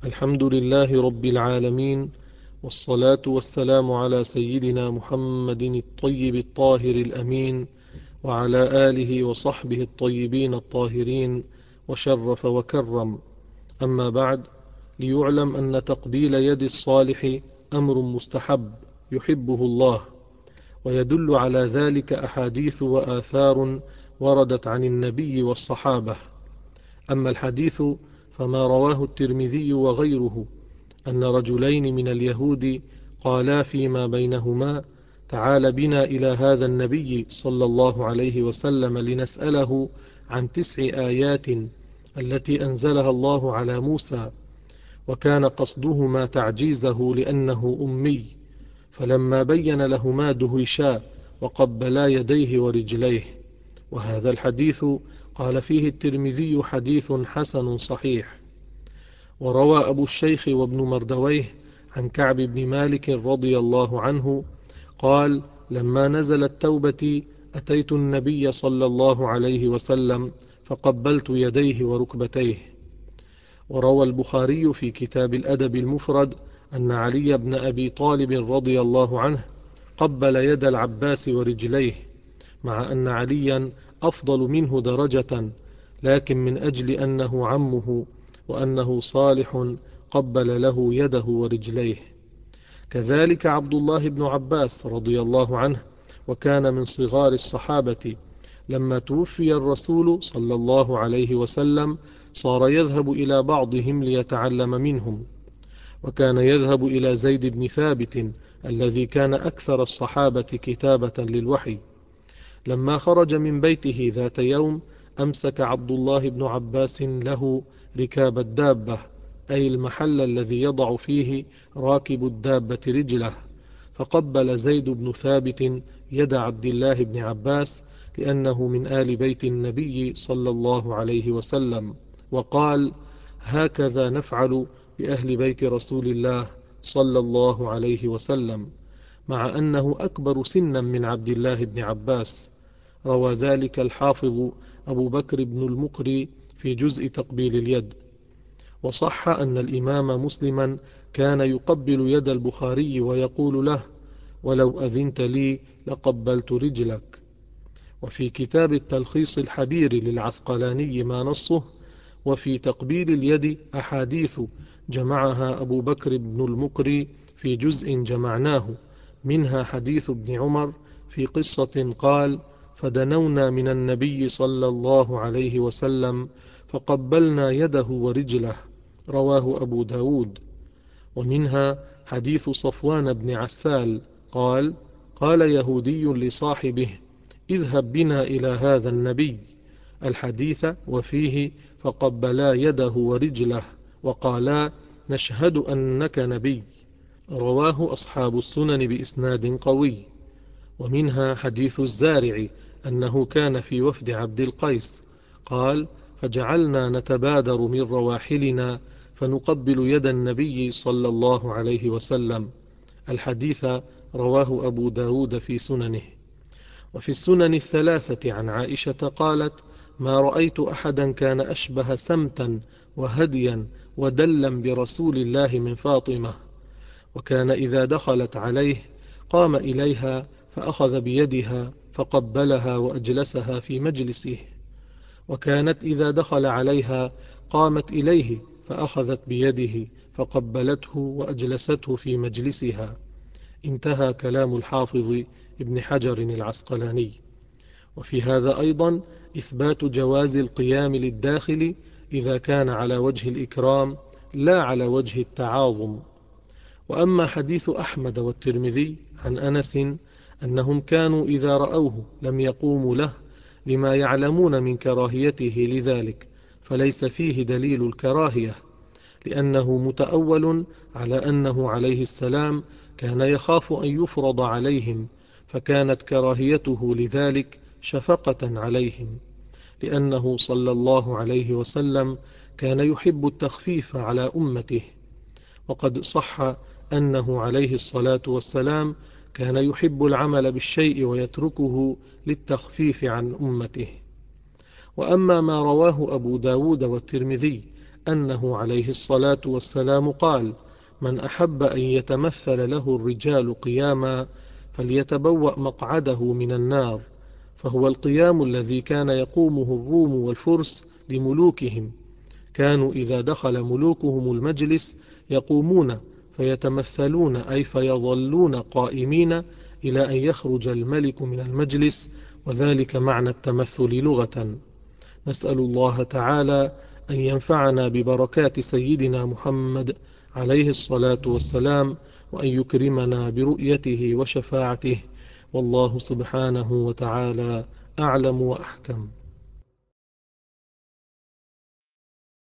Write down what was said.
الحمد لله رب العالمين، والصلاة والسلام على سيدنا محمد الطيب الطاهر الأمين، وعلى آله وصحبه الطيبين الطاهرين، وشرف وكرم. أما بعد، ليعلم أن تقبيل يد الصالح أمر مستحب يحبه الله، ويدل على ذلك أحاديث وآثار وردت عن النبي والصحابة. أما الحديث فما رواه الترمذي وغيره أن رجلين من اليهود قالا فيما بينهما: تعال بنا إلى هذا النبي صلى الله عليه وسلم لنسأله عن 9 آيات التي أنزلها الله على موسى، وكان قصدهما تعجيزه لأنه أمي، فلما بين لهما دهشا وقبلا يديه ورجليه. وهذا الحديث قال فيه الترمذي حديث حسن صحيح. وروى أبو الشيخ وابن مردويه عن كعب بن مالك رضي الله عنه قال: لما نزلت توبتي أتيت النبي صلى الله عليه وسلم فقبلت يديه وركبتيه. وروى البخاري في كتاب الأدب المفرد أن علي بن أبي طالب رضي الله عنه قبل يد العباس ورجليه، مع أن عليا أفضل منه درجة، لكن من أجل أنه عمه وأنه صالح قبل له يده ورجليه. كذلك عبد الله بن عباس رضي الله عنه، وكان من صغار الصحابة، لما توفي الرسول صلى الله عليه وسلم صار يذهب إلى بعضهم ليتعلم منهم، وكان يذهب إلى زيد بن ثابت الذي كان أكثر الصحابة كتابة للوحي. لما خرج من بيته ذات يوم أمسك عبد الله بن عباس له ركاب الدابة، أي المحل الذي يضع فيه راكب الدابة رجله، فقبل زيد بن ثابت يد عبد الله بن عباس لأنه من آل بيت النبي صلى الله عليه وسلم، وقال: هكذا نفعل بأهل بيت رسول الله صلى الله عليه وسلم، مع أنه أكبر سنا من عبد الله بن عباس. روى ذلك الحافظ أبو بكر بن المقري في جزء تقبيل اليد. وصح أن الإمام مسلما كان يقبل يد البخاري ويقول له: ولو أذنت لي لقبلت رجلك. وفي كتاب التلخيص الحبير للعسقلاني ما نصه: وفي تقبيل اليد أحاديث جمعها أبو بكر بن المقري في جزء جمعناه، منها حديث ابن عمر في قصة قال: فدنونا من النبي صلى الله عليه وسلم فقبلنا يده ورجله، رواه أبو داود. ومنها حديث صفوان بن عسال قال: قال يهودي لصاحبه: اذهب بنا إلى هذا النبي، الحديث وفيه فقبلا يده ورجله وقالا: نشهد أنك نبي، رواه أصحاب السنن بإسناد قوي. ومنها حديث الزارع أنه كان في وفد عبد القيس قال: فجعلنا نتبادر من رواحلنا فنقبل يد النبي صلى الله عليه وسلم، الحديث رواه أبو داود في سننه. وفي السنن الثلاثة عن عائشة قالت: ما رأيت أحدا كان أشبه سمتا وهديا ودلا برسول الله من فاطمة، وكان إذا دخلت عليه قام إليها فأخذ بيدها فقبلها وأجلسها في مجلسه، وكانت إذا دخل عليها قامت إليه فأخذت بيده فقبلته وأجلسته في مجلسها. انتهى كلام الحافظ ابن حجر العسقلاني. وفي هذا أيضا إثبات جواز القيام للداخل إذا كان على وجه الإكرام لا على وجه التعاظم. وأما حديث أحمد والترمذي عن أنس أنهم كانوا إذا رأوه لم يقوموا له لما يعلمون من كراهيته لذلك، فليس فيه دليل الكراهية، لأنه متأول على أنه عليه السلام كان يخاف أن يفرض عليهم، فكانت كراهيته لذلك شفقة عليهم، لأنه صلى الله عليه وسلم كان يحب التخفيف على أمته. وقد صح أنه عليه الصلاة والسلام كان يحب العمل بالشيء ويتركه للتخفيف عن أمته. وأما ما رواه أبو داود والترمذي أنه عليه الصلاة والسلام قال: من أحب أن يتمثل له الرجال قياما فليتبوأ مقعده من النار، فهو القيام الذي كان يقومه الروم والفرس لملوكهم. كانوا إذا دخل ملوكهم المجلس يقومون فيتمثلون، أي فيظلون قائمين إلى أن يخرج الملك من المجلس، وذلك معنى التمثل لغة. نسأل الله تعالى أن ينفعنا ببركات سيدنا محمد عليه الصلاة والسلام، وأن يكرمنا برؤيته وشفاعته، والله سبحانه وتعالى أعلم وأحكم.